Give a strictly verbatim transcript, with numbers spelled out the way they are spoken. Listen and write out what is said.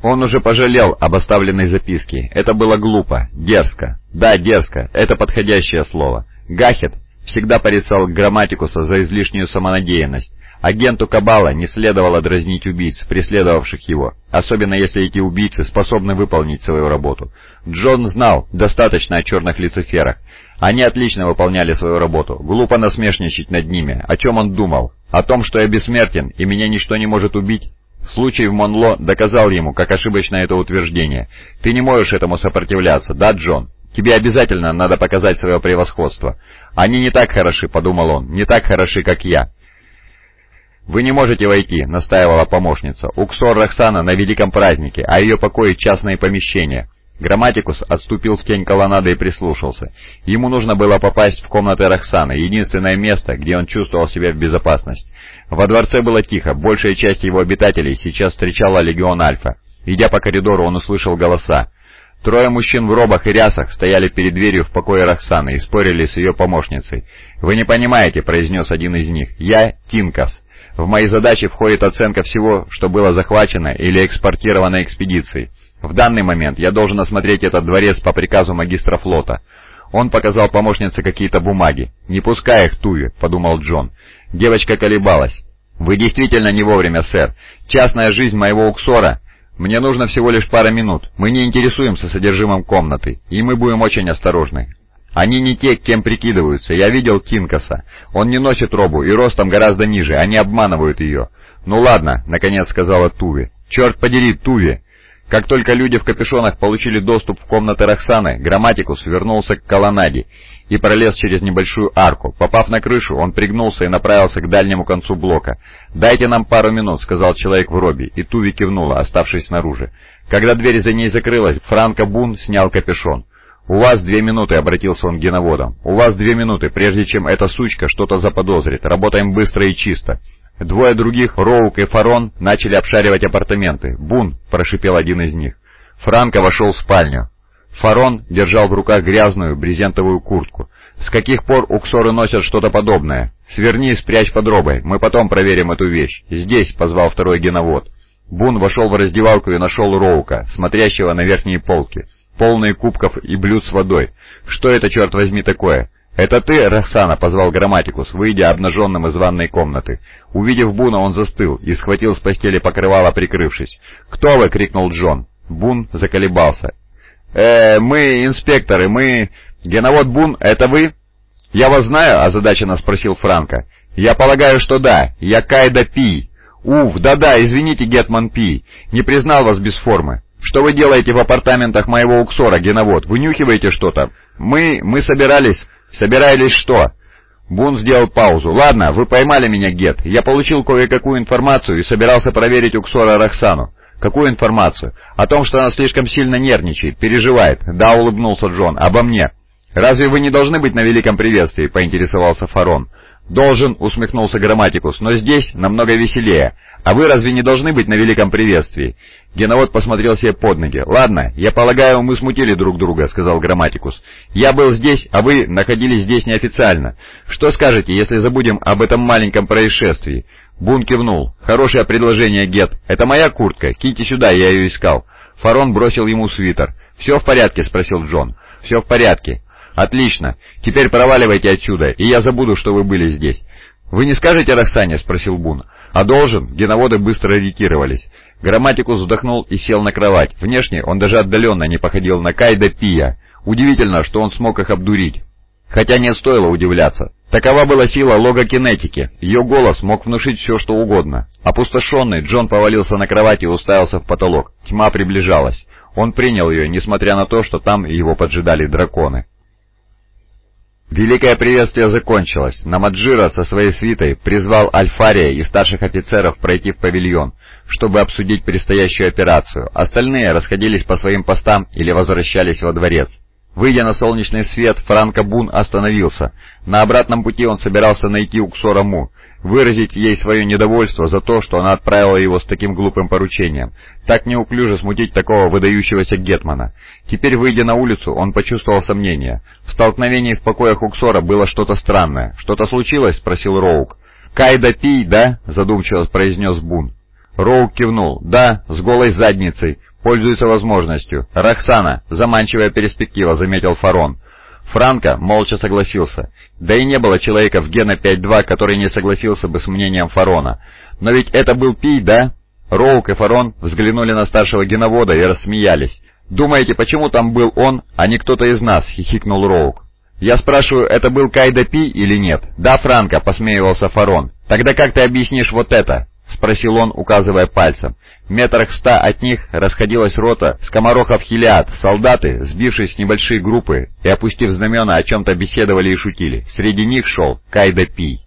Он уже пожалел об оставленной записке. Это было глупо, дерзко. Да, дерзко, это подходящее слово. Гахет всегда порицал Грамматикуса за излишнюю самонадеянность. Агенту Кабала не следовало дразнить убийц, преследовавших его, особенно если эти убийцы способны выполнить свою работу. Джон знал достаточно о черных Люциферах. Они отлично выполняли свою работу. Глупо насмешничать над ними. О чем он думал? О том, что я бессмертен и меня ничто не может убить? Случай в Монло доказал ему, как ошибочно это утверждение. Ты не можешь этому сопротивляться, да, Джон? Тебе обязательно надо показать свое превосходство. Они не так хороши, подумал он, не так хороши, как я. «Вы не можете войти», — настаивала помощница. «Уксор Роксана на великом празднике, а ее покои — частные помещения». Грамматикус отступил в тень колоннады и прислушался. Ему нужно было попасть в комнаты Роксаны, единственное место, где он чувствовал себя в безопасности. Во дворце было тихо, большая часть его обитателей сейчас встречала легион Альфа. Идя по коридору, он услышал голоса. Трое мужчин в робах и рясах стояли перед дверью в покое Роксаны и спорили с ее помощницей. «Вы не понимаете», — произнес один из них, — «я Тинкас. В мои задачи входит оценка всего, что было захвачено или экспортировано экспедицией. В данный момент я должен осмотреть этот дворец по приказу магистра флота». Он показал помощнице какие-то бумаги. «Не пускай их, Туви», — подумал Джон. Девочка колебалась. «Вы действительно не вовремя, сэр. Частная жизнь моего Уксора. Мне нужно всего лишь пара минут. Мы не интересуемся содержимым комнаты, и мы будем очень осторожны. Они не те, кем прикидываются. Я видел Тинкаса. Он не носит робу и ростом гораздо ниже. Они обманывают ее». «Ну ладно», — наконец сказала Туви. «Черт подери, Туви». Как только люди в капюшонах получили доступ в комнаты Роксаны, Грамматикус вернулся к колоннаде и пролез через небольшую арку. Попав на крышу, он пригнулся и направился к дальнему концу блока. «Дайте нам пару минут», — сказал человек в робе, и Туви кивнула, оставшись снаружи. Когда дверь за ней закрылась, Франко Бун снял капюшон. «У вас две минуты», — обратился он к геноводам. «У вас две минуты, прежде чем эта сучка что-то заподозрит. Работаем быстро и чисто». Двое других, Роук и Фарон, начали обшаривать апартаменты. «Бун!» — прошипел один из них. Франко вошел в спальню. Фарон держал в руках грязную брезентовую куртку. «С каких пор уксоры носят что-то подобное? Сверни и спрячь под робой, мы потом проверим эту вещь. Здесь!» — позвал второй геновод. Бун вошел в раздевалку и нашел Роука, смотрящего на верхние полки, полные кубков и блюд с водой. «Что это, черт возьми, такое?» «Это ты, Роксана?» — позвал Грамматикус, выйдя обнаженным из ванной комнаты. Увидев Буна, он застыл и схватил с постели покрывало, прикрывшись. «Кто вы?» — крикнул Джон. Бун заколебался. «Э, мы инспекторы, мы...» «Геновод Бун, это вы?» «Я вас знаю?» — озадаченно спросил Франко. «Я полагаю, что да. Я Кайда Пи». «Уф, да-да, извините, Гетман Пи. Не признал вас без формы. Что вы делаете в апартаментах моего Уксора, геновод? Вынюхиваете что-то?» «Мы... мы собирались...» «Собирались что?» Бун сделал паузу. «Ладно, вы поймали меня, Гет. Я получил кое-какую информацию и собирался проверить Уксора Роксану». «Какую информацию?» «О том, что она слишком сильно нервничает, переживает». «Да», — улыбнулся Джон. «Обо мне». «Разве вы не должны быть на великом приветствии?» — поинтересовался Фарон. «Должен», — усмехнулся Грамматикус, — «но здесь намного веселее. А вы разве не должны быть на великом приветствии?» Геновод посмотрел себе под ноги. «Ладно, я полагаю, мы смутили друг друга», — сказал Грамматикус. «Я был здесь, а вы находились здесь неофициально. Что скажете, если забудем об этом маленьком происшествии?» Бун кивнул. «Хорошее предложение, Гет. Это моя куртка. Киньте сюда, я ее искал». Фарон бросил ему свитер. «Все в порядке?» — спросил Джон. «Все в порядке». «Отлично. Теперь проваливайте отсюда, и я забуду, что вы были здесь». «Вы не скажете Роксане?» — спросил Бун. «А должен?» Геноводы быстро ретировались. Грамматикус вздохнул и сел на кровать. Внешне он даже отдаленно не походил на Кайда Пия. Удивительно, что он смог их обдурить. Хотя не стоило удивляться. Такова была сила логокинетики. Ее голос мог внушить все, что угодно. Опустошенный, Джон повалился на кровать и уставился в потолок. Тьма приближалась. Он принял ее, несмотря на то, что там его поджидали драконы. Великое приветствие закончилось. Намаджира со своей свитой призвал Альфария и старших офицеров пройти в павильон, чтобы обсудить предстоящую операцию. Остальные расходились по своим постам или возвращались во дворец. Выйдя на солнечный свет, Франко Бун остановился. На обратном пути он собирался найти Уксора Му, выразить ей свое недовольство за то, что она отправила его с таким глупым поручением, так неуклюже смутить такого выдающегося гетмана. Теперь, выйдя на улицу, он почувствовал сомнение. В столкновении в покоях Уксора было что-то странное. «Что-то случилось?» — спросил Роук. «Кайда Пий, да?» — задумчиво произнес Бун. Роук кивнул. «Да, с голой задницей. Пользуется возможностью. Роксана, заманчивая перспектива», — заметил Фарон. Франко молча согласился. Да и не было человека в Гена пять два, который не согласился бы с мнением Фарона. «Но ведь это был Пий, да?» Роук и Фарон взглянули на старшего геновода и рассмеялись. «Думаете, почему там был он, а не кто-то из нас?» — хихикнул Роук. «Я спрашиваю, это был Кайда Пий или нет?» «Да, Франко», — посмеивался Фарон. «Тогда как ты объяснишь вот это?» — спросил он, указывая пальцем. Метрах в ста от них расходилась рота скоморохов-хилиад, солдаты, сбившись в небольшие группы и опустив знамена, о чем-то беседовали и шутили. Среди них шел Кайда Пий.